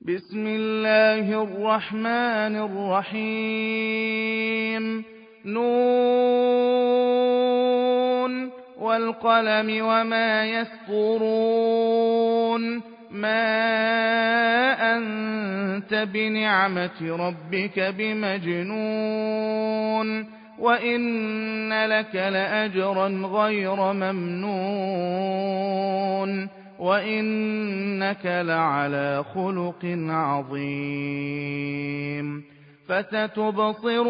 بسم الله الرحمن الرحيم نون والقلم وما يسطرون ما أنت بنعمة ربك بمجنون وإن لك لأجرا غير ممنون وإنك لعلى خلق عظيم فستبصر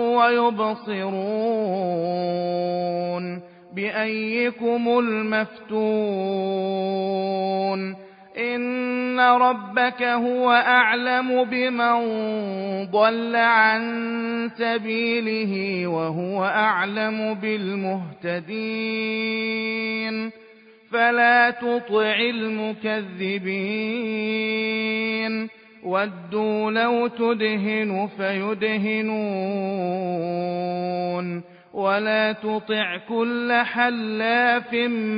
ويبصرون بأيكم المفتون إن ربك هو أعلم بمن ضل عن سبيله وهو أعلم بالمهتدين فلا تطع المكذبين ودوا لو تدهن فيدهنون ولا تطع كل حلاف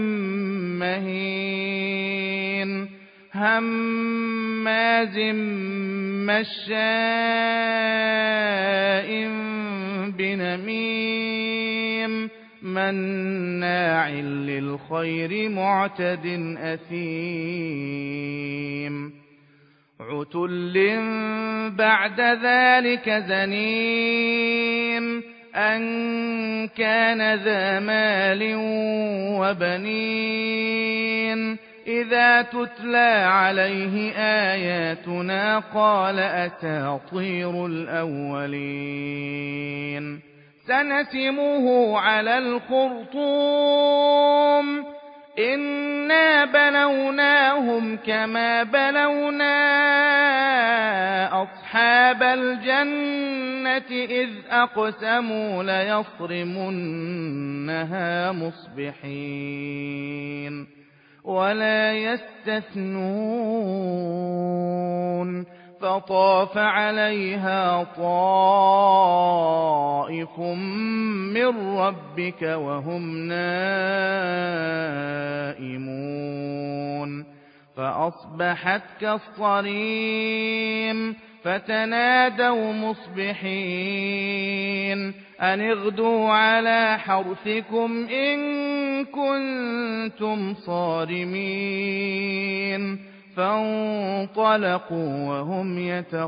مهين هماز مشاء بنميم مناع للخير معتد أثيم عتل بعد ذلك زنيم أن كان ذا مال وبنين إذا تتلى عليه آياتنا قال أساطير الأولين سنسمه على الخرطوم إنا بلوناهم كما بلونا أصحاب الجنة إذ أقسموا ليصرمنها مصبحين ولا يستثنون فطاف عليها طائف من ربك وهم نائمون فأصبحت كالصريم فتنادوا مصبحين أن اغدوا على حرثكم إن كنتم صارمين فانطلقوا وهم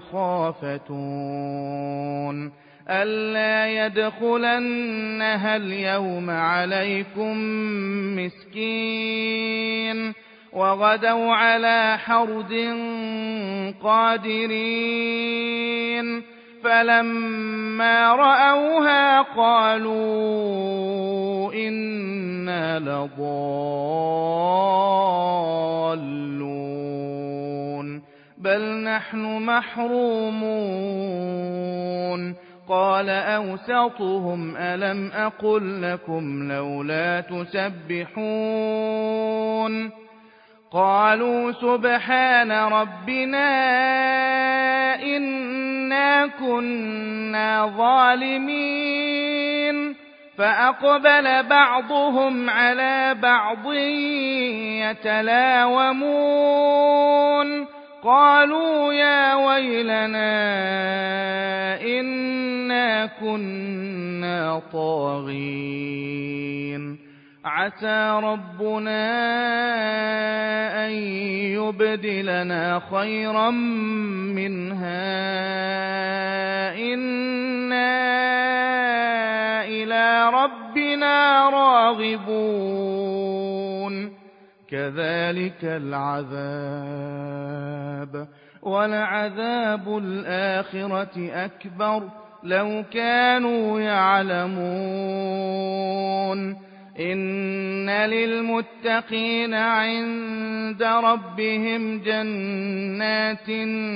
يتخافتون ألا يدخلنها اليوم عليكم مسكين وغدوا على حرد قادرين فلما رأوها قالوا إنا لضالون بل نحن محرومون قال أوسطهم ألم أقل لكم لولا تسبحون قالوا سبحان ربنا إنا كنا ظالمين فأقبل بعضهم على بعض يتلاومون قالوا يا ويلنا إنا كنا طاغين عسى ربنا أن يبدلنا خيرا منها إنا إلى ربنا راغبون كذلك العذاب ولعذاب الآخرة أكبر لو كانوا يعلمون إن للمتقين عند ربهم جنات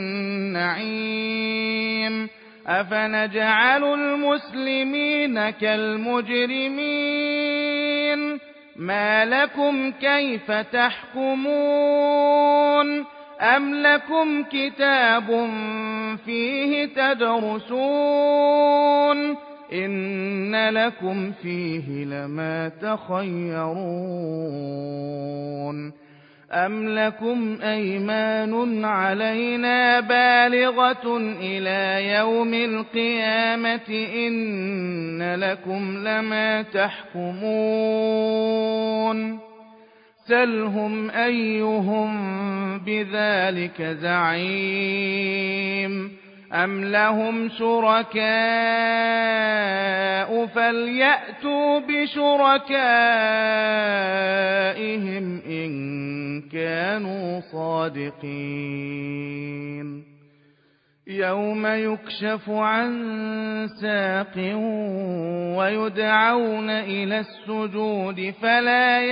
النعيم أفنجعل المسلمين كالمجرمين ما لكم كيف تحكمون أم لكم كتاب فيه تدرسون إن لكم فيه لما تخيرون أَمْ لَكُمْ أَيْمَانٌ عَلَيْنَا بَالِغَةٌ إِلَىٰ يَوْمِ الْقِيَامَةِ إِنَّ لَكُمْ لَمَا تَحْكُمُونَ سَلْهُمْ أَيُّهُم بِذَٰلِكَ زَعِيمٌ أَمْ لَهُمْ شُرَكَاءُ فَلْيَأْتُوا بِشُرَكَائِهِمْ إِن كَانُوا صَادِقِينَ يَوْمَ يُكْشَفُ عَن سَاقٍ وَيُدْعَوْنَ إِلَى السُّجُودِ فَلَا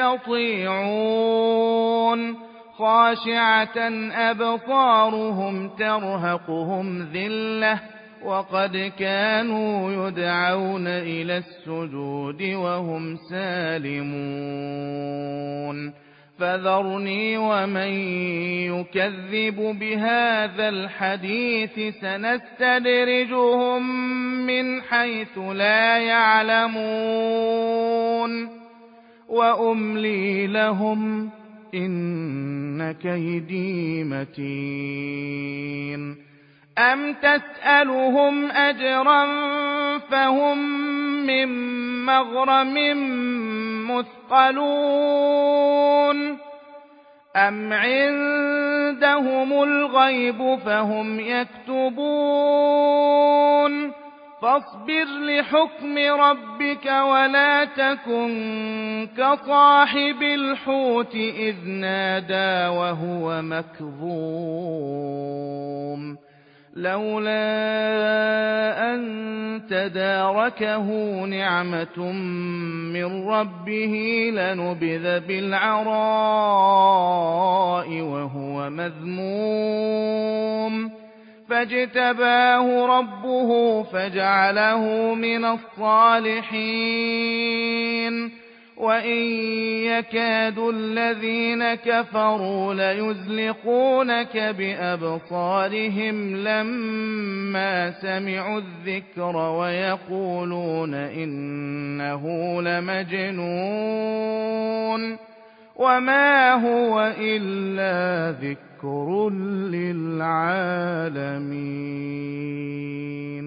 يَسْتَطِيعُونَ خَاشِعَةً أَبْصَارُهُمْ تَرْهَقُهُمْ ذِلَّةٌ وَقَدْ كَانُوا يُدْعَوْنَ إِلَى السُّجُودِ وَهُمْ سَالِمُونَ فَذَرْنِي وَمَن يُكَذِّبُ بِهَٰذَا الْحَدِيثِ سَنَسْتَدْرِجُهُم مِّنْ حَيْثُ لَا يَعْلَمُونَ وَأُمْلِي لَهُمْ إِنَّ كَيْدِي مَتِينٌ أَمْ تَسْأَلُهُمْ أَجْرًا فَهُم مِّن مَّغْرَمٍ مُّثْقَلُونَ أَمْ عِندَهُمُ الْغَيْبُ فَهُمْ يَكْتُبُونَ فاصبر لحكم ربك ولا تكن كصاحب الحوت إذ نادى وهو مكظوم لولا أن تداركه نعمة من ربه لنبذ بالعراء وهو مذموم فاجتباه ربه فجعله من الصالحين وإن يكاد الذين كفروا ليزلقونك بأبصارهم لما سمعوا الذكر ويقولون إنه لمجنون وما هو إلا ذكر للعالمين